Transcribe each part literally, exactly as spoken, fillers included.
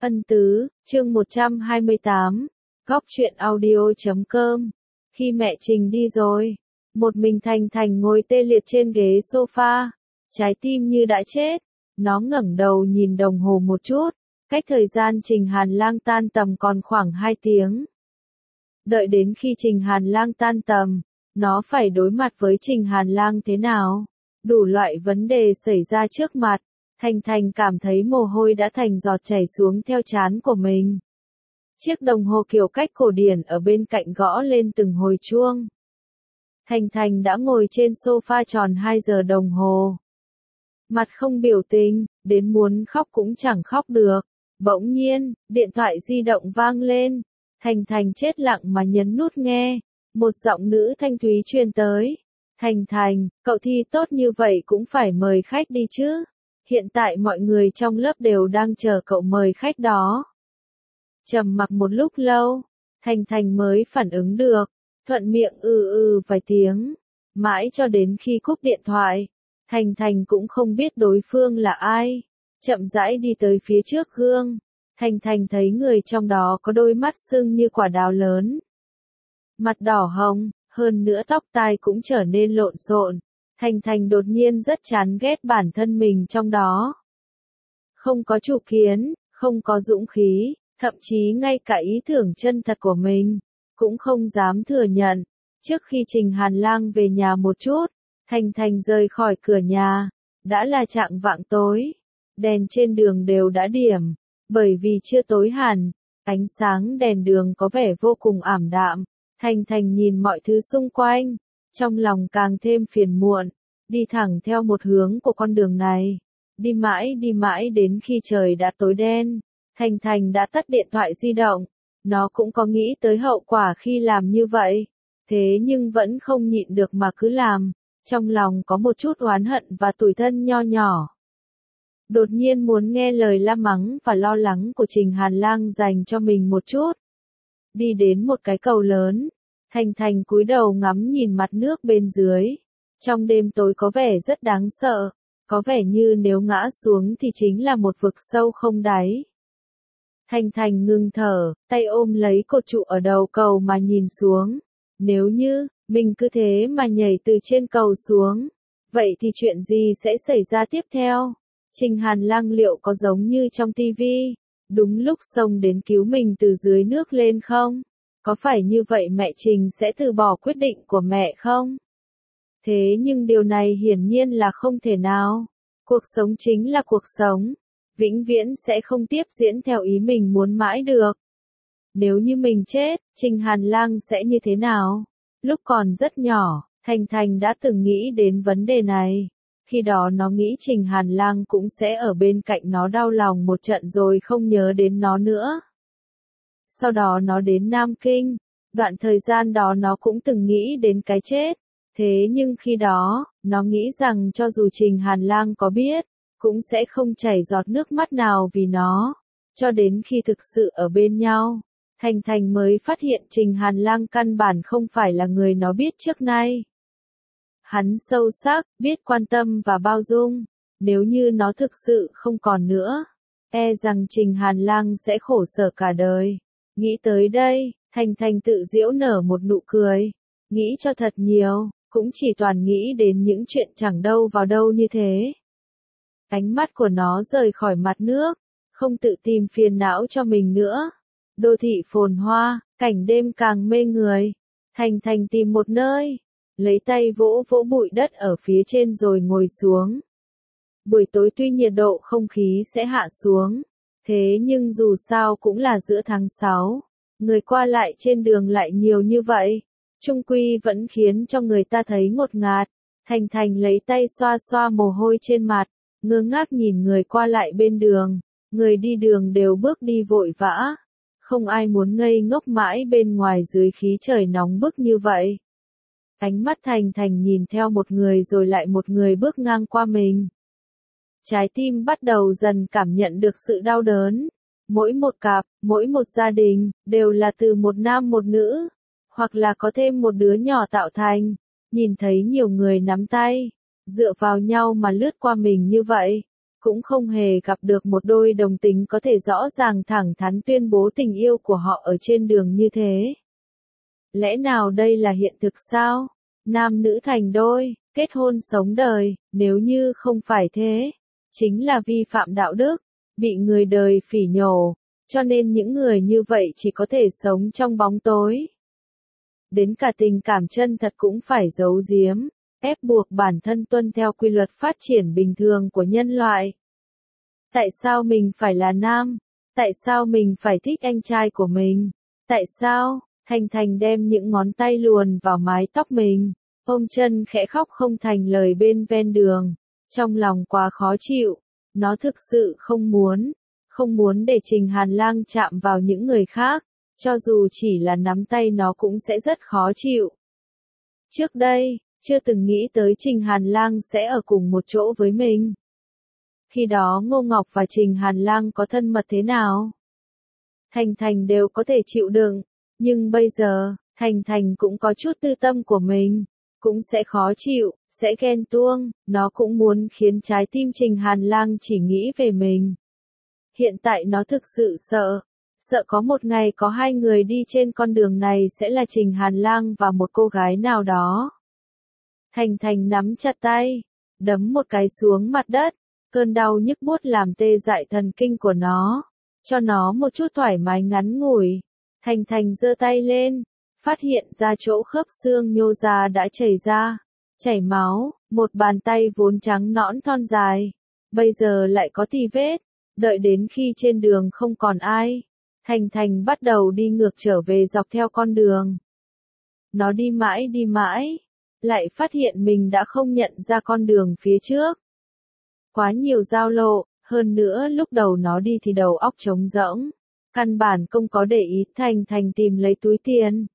Ân tứ, chương một trăm hai mươi tám, góc truyện audio chấm com. Khi mẹ Trình đi rồi, một mình Thành Thành ngồi tê liệt trên ghế sofa, trái tim như đã chết. Nó ngẩng đầu nhìn đồng hồ một chút, cách thời gian Trình Hàn Lang tan tầm còn khoảng hai tiếng. Đợi đến khi Trình Hàn Lang tan tầm, nó phải đối mặt với Trình Hàn Lang thế nào? Đủ loại vấn đề xảy ra trước mặt. Thành Thành cảm thấy mồ hôi đã thành giọt chảy xuống theo trán của mình. Chiếc đồng hồ kiểu cách cổ điển ở bên cạnh gõ lên từng hồi chuông. Thành Thành đã ngồi trên sofa tròn hai giờ đồng hồ. Mặt không biểu tình, đến muốn khóc cũng chẳng khóc được. Bỗng nhiên, điện thoại di động vang lên. Thành Thành chết lặng mà nhấn nút nghe. Một giọng nữ thanh thúy truyền tới. Thành Thành, cậu thi tốt như vậy cũng phải mời khách đi chứ. Hiện tại mọi người trong lớp đều đang chờ cậu mời khách đó. Trầm mặc một lúc lâu, Thành Thành mới phản ứng được, thuận miệng ừ ừ vài tiếng. Mãi cho đến khi cúp điện thoại, Thành Thành cũng không biết đối phương là ai. Chậm rãi đi tới phía trước gương, Thành Thành thấy người trong đó có đôi mắt sưng như quả đào lớn. Mặt đỏ hồng, hơn nữa tóc tai cũng trở nên lộn xộn. Thành Thành đột nhiên rất chán ghét bản thân mình trong đó. Không có chủ kiến, không có dũng khí, thậm chí ngay cả ý tưởng chân thật của mình, cũng không dám thừa nhận. Trước khi Trình Hàn Lang về nhà một chút, Thành Thành rời khỏi cửa nhà, đã là chạng vạng tối. Đèn trên đường đều đã điểm, bởi vì chưa tối hẳn, ánh sáng đèn đường có vẻ vô cùng ảm đạm. Thành Thành nhìn mọi thứ xung quanh, trong lòng càng thêm phiền muộn, đi thẳng theo một hướng của con đường này. Đi mãi đi mãi đến khi trời đã tối đen, Thành Thành đã tắt điện thoại di động. Nó cũng có nghĩ tới hậu quả khi làm như vậy, thế nhưng vẫn không nhịn được mà cứ làm. Trong lòng có một chút oán hận và tủi thân nho nhỏ. Đột nhiên muốn nghe lời la mắng và lo lắng của Trình Hàn Lang dành cho mình một chút. Đi đến một cái cầu lớn, Thành Thành cúi đầu ngắm nhìn mặt nước bên dưới. Trong đêm tối có vẻ rất đáng sợ, có vẻ như nếu ngã xuống thì chính là một vực sâu không đáy. Thành Thành ngừng thở, tay ôm lấy cột trụ ở đầu cầu mà nhìn xuống. Nếu như, mình cứ thế mà nhảy từ trên cầu xuống, vậy thì chuyện gì sẽ xảy ra tiếp theo? Trình Hàn Lang liệu có giống như trong tivi, đúng lúc xông đến cứu mình từ dưới nước lên không? Có phải như vậy mẹ Trình sẽ từ bỏ quyết định của mẹ không? Thế nhưng điều này hiển nhiên là không thể nào. Cuộc sống chính là cuộc sống, vĩnh viễn sẽ không tiếp diễn theo ý mình muốn mãi được. Nếu như mình chết, Trình Hàn Lang sẽ như thế nào? Lúc còn rất nhỏ, Thành Thành đã từng nghĩ đến vấn đề này. Khi đó nó nghĩ Trình Hàn Lang cũng sẽ ở bên cạnh nó đau lòng một trận rồi không nhớ đến nó nữa. Sau đó nó đến Nam Kinh, đoạn thời gian đó nó cũng từng nghĩ đến cái chết. Thế nhưng khi đó, nó nghĩ rằng cho dù Trình Hàn Lang có biết, cũng sẽ không chảy giọt nước mắt nào vì nó. Cho đến khi thực sự ở bên nhau, Thành Thành mới phát hiện Trình Hàn Lang căn bản không phải là người nó biết trước nay. Hắn sâu sắc, biết quan tâm và bao dung. Nếu như nó thực sự không còn nữa, e rằng Trình Hàn Lang sẽ khổ sở cả đời. Nghĩ tới đây, Thành Thành tự giễu nở một nụ cười. Nghĩ cho thật nhiều, cũng chỉ toàn nghĩ đến những chuyện chẳng đâu vào đâu như thế. Ánh mắt của nó rời khỏi mặt nước, không tự tìm phiền não cho mình nữa. Đô thị phồn hoa, cảnh đêm càng mê người. Thành Thành tìm một nơi, lấy tay vỗ vỗ bụi đất ở phía trên rồi ngồi xuống. Buổi tối tuy nhiệt độ không khí sẽ hạ xuống, thế nhưng dù sao cũng là giữa tháng sáu, người qua lại trên đường lại nhiều như vậy, chung quy vẫn khiến cho người ta thấy ngột ngạt. Thành Thành lấy tay xoa xoa mồ hôi trên mặt, ngơ ngác nhìn người qua lại bên đường. Người đi đường đều bước đi vội vã, không ai muốn ngây ngốc mãi bên ngoài dưới khí trời nóng bức như vậy. Ánh mắt Thành Thành nhìn theo một người rồi lại một người bước ngang qua mình. Trái tim bắt đầu dần cảm nhận được sự đau đớn. Mỗi một cặp, mỗi một gia đình, đều là từ một nam một nữ, hoặc là có thêm một đứa nhỏ tạo thành. Nhìn thấy nhiều người nắm tay, dựa vào nhau mà lướt qua mình như vậy, cũng không hề gặp được một đôi đồng tính có thể rõ ràng thẳng thắn tuyên bố tình yêu của họ ở trên đường như thế. Lẽ nào đây là hiện thực sao? Nam nữ thành đôi, kết hôn sống đời, nếu như không phải thế, chính là vi phạm đạo đức, bị người đời phỉ nhổ, cho nên những người như vậy chỉ có thể sống trong bóng tối. Đến cả tình cảm chân thật cũng phải giấu giếm, ép buộc bản thân tuân theo quy luật phát triển bình thường của nhân loại. Tại sao mình phải là nam? Tại sao mình phải thích anh trai của mình? Tại sao? Thành Thành đem những ngón tay luồn vào mái tóc mình, ôm chân khẽ khóc không thành lời bên ven đường, trong lòng quá khó chịu, nó thực sự không muốn, không muốn để Trình Hàn Lang chạm vào những người khác, cho dù chỉ là nắm tay nó cũng sẽ rất khó chịu. Trước đây, chưa từng nghĩ tới Trình Hàn Lang sẽ ở cùng một chỗ với mình. Khi đó Ngô Ngọc và Trình Hàn Lang có thân mật thế nào? Thành Thành đều có thể chịu đựng, nhưng bây giờ, Thành Thành cũng có chút tư tâm của mình, cũng sẽ khó chịu, sẽ ghen tuông, nó cũng muốn khiến trái tim Trình Hàn Lang chỉ nghĩ về mình. Hiện tại nó thực sự sợ, sợ có một ngày có hai người đi trên con đường này sẽ là Trình Hàn Lang và một cô gái nào đó. Thành Thành nắm chặt tay, đấm một cái xuống mặt đất, cơn đau nhức buốt làm tê dại thần kinh của nó, cho nó một chút thoải mái ngắn ngủi. Thành Thành giơ tay lên, phát hiện ra chỗ khớp xương nhô ra đã chảy ra, chảy máu, một bàn tay vốn trắng nõn thon dài, bây giờ lại có tì vết, đợi đến khi trên đường không còn ai, Thành Thành bắt đầu đi ngược trở về dọc theo con đường. Nó đi mãi đi mãi, lại phát hiện mình đã không nhận ra con đường phía trước. Quá nhiều giao lộ, hơn nữa lúc đầu nó đi thì đầu óc trống rỗng, căn bản không có để ý. Thành Thành tìm lấy túi tiền.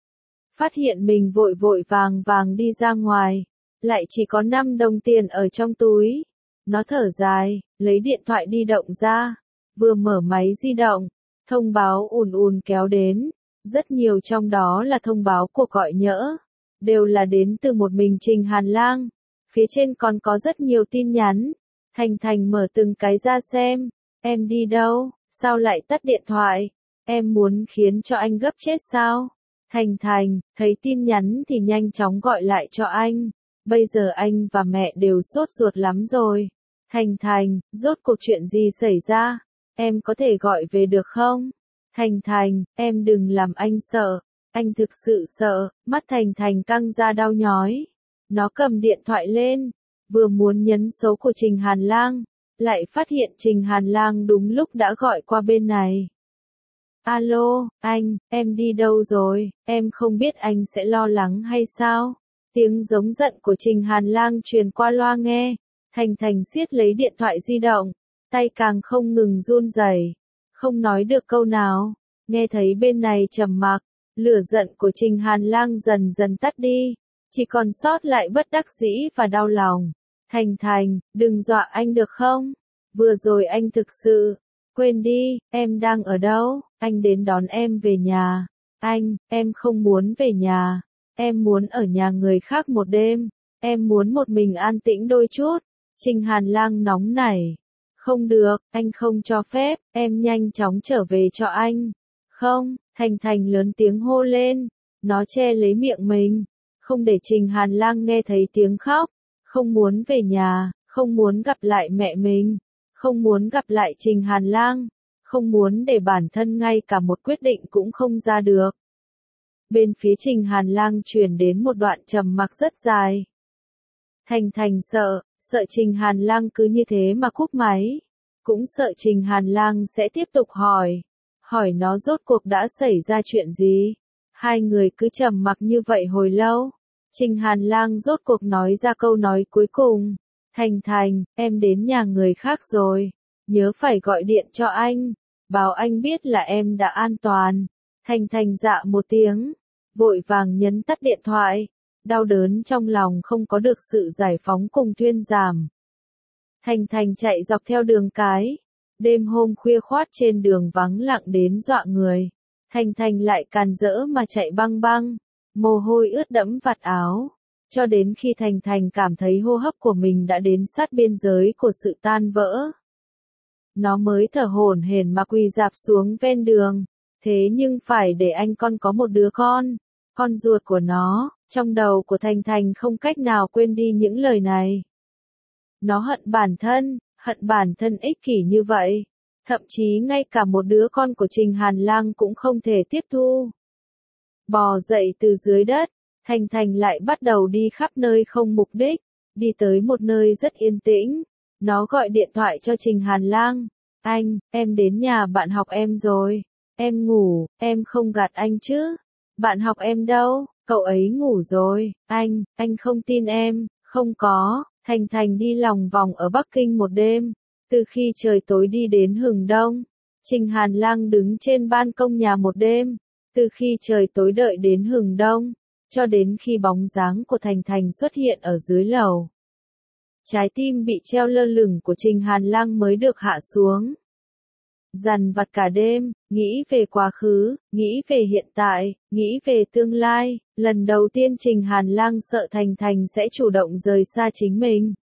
Phát hiện mình vội vội vàng vàng đi ra ngoài, lại chỉ có năm đồng tiền ở trong túi. Nó thở dài, lấy điện thoại di động ra, vừa mở máy di động, thông báo ùn ùn kéo đến, rất nhiều trong đó là thông báo cuộc gọi nhỡ, đều là đến từ một mình Trình Hàn Lang, phía trên còn có rất nhiều tin nhắn. Thành Thành mở từng cái ra xem, em đi đâu, sao lại tắt điện thoại, em muốn khiến cho anh gấp chết sao? Thành Thành, thấy tin nhắn thì nhanh chóng gọi lại cho anh, bây giờ anh và mẹ đều sốt ruột lắm rồi. Thành Thành, rốt cuộc chuyện gì xảy ra, em có thể gọi về được không? Thành Thành, em đừng làm anh sợ, anh thực sự sợ. Mắt Thành Thành căng ra đau nhói, nó cầm điện thoại lên, vừa muốn nhấn số của Trình Hàn Lang, lại phát hiện Trình Hàn Lang đúng lúc đã gọi qua bên này. Alo, anh, em đi đâu rồi, em không biết anh sẽ lo lắng hay sao? Tiếng giống giận của Trình Hàn Lang truyền qua loa nghe, Thành Thành siết lấy điện thoại di động, tay càng không ngừng run rẩy, không nói được câu nào. Nghe thấy bên này trầm mặc, lửa giận của Trình Hàn Lang dần dần tắt đi, chỉ còn sót lại bất đắc dĩ và đau lòng. Thành Thành, đừng dọa anh được không? Vừa rồi anh thực sự, quên đi, em đang ở đâu? Anh đến đón em về nhà. Anh, em không muốn về nhà. Em muốn ở nhà người khác một đêm. Em muốn một mình an tĩnh đôi chút. Trình Hàn Lang nóng nảy. Không được, anh không cho phép, em nhanh chóng trở về cho anh. Không, Thành Thành lớn tiếng hô lên. Nó che lấy miệng mình, không để Trình Hàn Lang nghe thấy tiếng khóc. Không muốn về nhà, không muốn gặp lại mẹ mình, không muốn gặp lại Trình Hàn Lang, không muốn để bản thân ngay cả một quyết định cũng không ra được. Bên phía Trình Hàn Lang truyền đến một đoạn trầm mặc rất dài. Thành Thành sợ, sợ Trình Hàn Lang cứ như thế mà cúp máy, cũng sợ Trình Hàn Lang sẽ tiếp tục hỏi, hỏi nó rốt cuộc đã xảy ra chuyện gì. Hai người cứ trầm mặc như vậy hồi lâu. Trình Hàn Lang rốt cuộc nói ra câu nói cuối cùng. Thành Thành, em đến nhà người khác rồi. Nhớ phải gọi điện cho anh. Bảo anh biết là em đã an toàn. Thành Thành dạ một tiếng. Vội vàng nhấn tắt điện thoại. Đau đớn trong lòng không có được sự giải phóng cùng thuyên giảm. Thành Thành chạy dọc theo đường cái. Đêm hôm khuya khoát trên đường vắng lặng đến dọa người. Thành Thành lại càn rỡ mà chạy băng băng. Mồ hôi ướt đẫm vạt áo, cho đến khi Thành Thành cảm thấy hô hấp của mình đã đến sát biên giới của sự tan vỡ. Nó mới thở hổn hển mà quỳ rạp xuống ven đường, thế nhưng phải để anh con có một đứa con, con ruột của nó, trong đầu của Thành Thành không cách nào quên đi những lời này. Nó hận bản thân, hận bản thân ích kỷ như vậy, thậm chí ngay cả một đứa con của Trình Hàn Lang cũng không thể tiếp thu. Bò dậy từ dưới đất, Thành Thành lại bắt đầu đi khắp nơi không mục đích, đi tới một nơi rất yên tĩnh. Nó gọi điện thoại cho Trình Hàn Lang. Anh, em đến nhà bạn học em rồi. Em ngủ, em không gạt anh chứ. Bạn học em đâu, cậu ấy ngủ rồi. Anh, anh không tin em, không có. Thành Thành đi lòng vòng ở Bắc Kinh một đêm. Từ khi trời tối đi đến hừng đông. Trình Hàn Lang đứng trên ban công nhà một đêm. Từ khi trời tối đợi đến hừng đông. Cho đến khi bóng dáng của Thành Thành xuất hiện ở dưới lầu. Trái tim bị treo lơ lửng của Trình Hàn Lang mới được hạ xuống. Dằn vặt cả đêm, nghĩ về quá khứ, nghĩ về hiện tại, nghĩ về tương lai, lần đầu tiên Trình Hàn Lang sợ Thành Thành sẽ chủ động rời xa chính mình.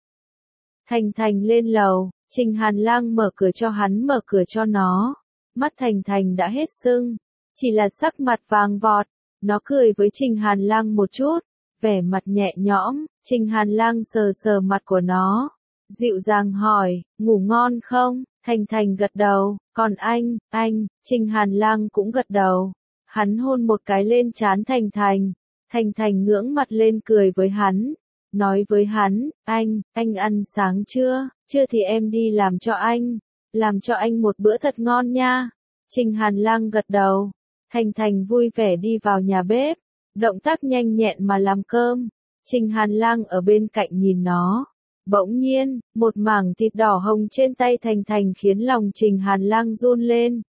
Thành Thành lên lầu, Trình Hàn Lang mở cửa cho hắn mở cửa cho nó. Mắt Thành Thành đã hết sưng, chỉ là sắc mặt vàng vọt. Nó cười với Trình Hàn Lang một chút, vẻ mặt nhẹ nhõm. Trình Hàn Lang sờ sờ mặt của nó, dịu dàng hỏi, ngủ ngon không? Thành Thành gật đầu, còn anh, anh, Trình Hàn Lang cũng gật đầu. Hắn hôn một cái lên trán Thành Thành. Thành Thành ngưỡng mặt lên cười với hắn, nói với hắn, anh, anh ăn sáng chưa? Chưa thì em đi làm cho anh, làm cho anh một bữa thật ngon nha. Trình Hàn Lang gật đầu. Thành Thành vui vẻ đi vào nhà bếp, động tác nhanh nhẹn mà làm cơm. Trình Hàn Lang ở bên cạnh nhìn nó. Bỗng nhiên, một mảng thịt đỏ hồng trên tay Thành Thành khiến lòng Trình Hàn Lang run lên.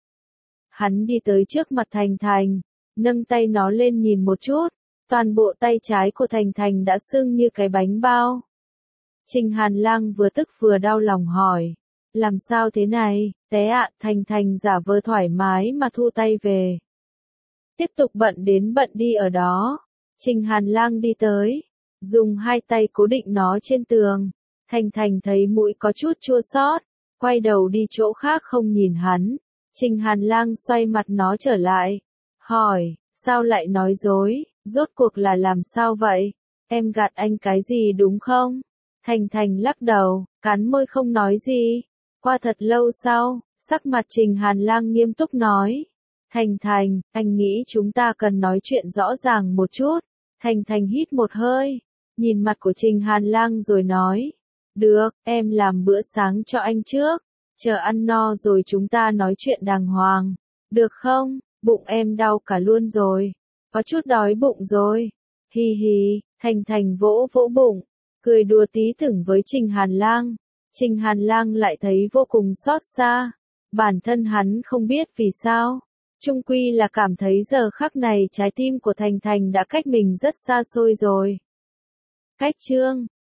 Hắn đi tới trước mặt Thành Thành, nâng tay nó lên nhìn một chút. Toàn bộ tay trái của Thành Thành đã sưng như cái bánh bao. Trình Hàn Lang vừa tức vừa đau lòng hỏi. Làm sao thế này, té ạ? Thành Thành giả vờ thoải mái mà thu tay về. Tiếp tục bận đến bận đi ở đó. Trình Hàn Lang đi tới, dùng hai tay cố định nó trên tường. Thành Thành thấy mũi có chút chua xót, quay đầu đi chỗ khác không nhìn hắn. Trình Hàn Lang xoay mặt nó trở lại, hỏi, sao lại nói dối, rốt cuộc là làm sao vậy? Em gạt anh cái gì đúng không? Thành Thành lắc đầu, cắn môi không nói gì. Qua thật lâu sau, sắc mặt Trình Hàn Lang nghiêm túc nói. Thành Thành, anh nghĩ chúng ta cần nói chuyện rõ ràng một chút. Thành Thành hít một hơi, nhìn mặt của Trình Hàn Lang rồi nói. Được, em làm bữa sáng cho anh trước. Chờ ăn no rồi chúng ta nói chuyện đàng hoàng. Được không? Bụng em đau cả luôn rồi. Có chút đói bụng rồi. Hi hi, Thành Thành vỗ vỗ bụng, cười đùa tí tưởng với Trình Hàn Lang. Trình Hàn Lang lại thấy vô cùng xót xa. Bản thân hắn không biết vì sao. Chung quy là cảm thấy giờ khắc này trái tim của Thành Thành đã cách mình rất xa xôi rồi. Cách chương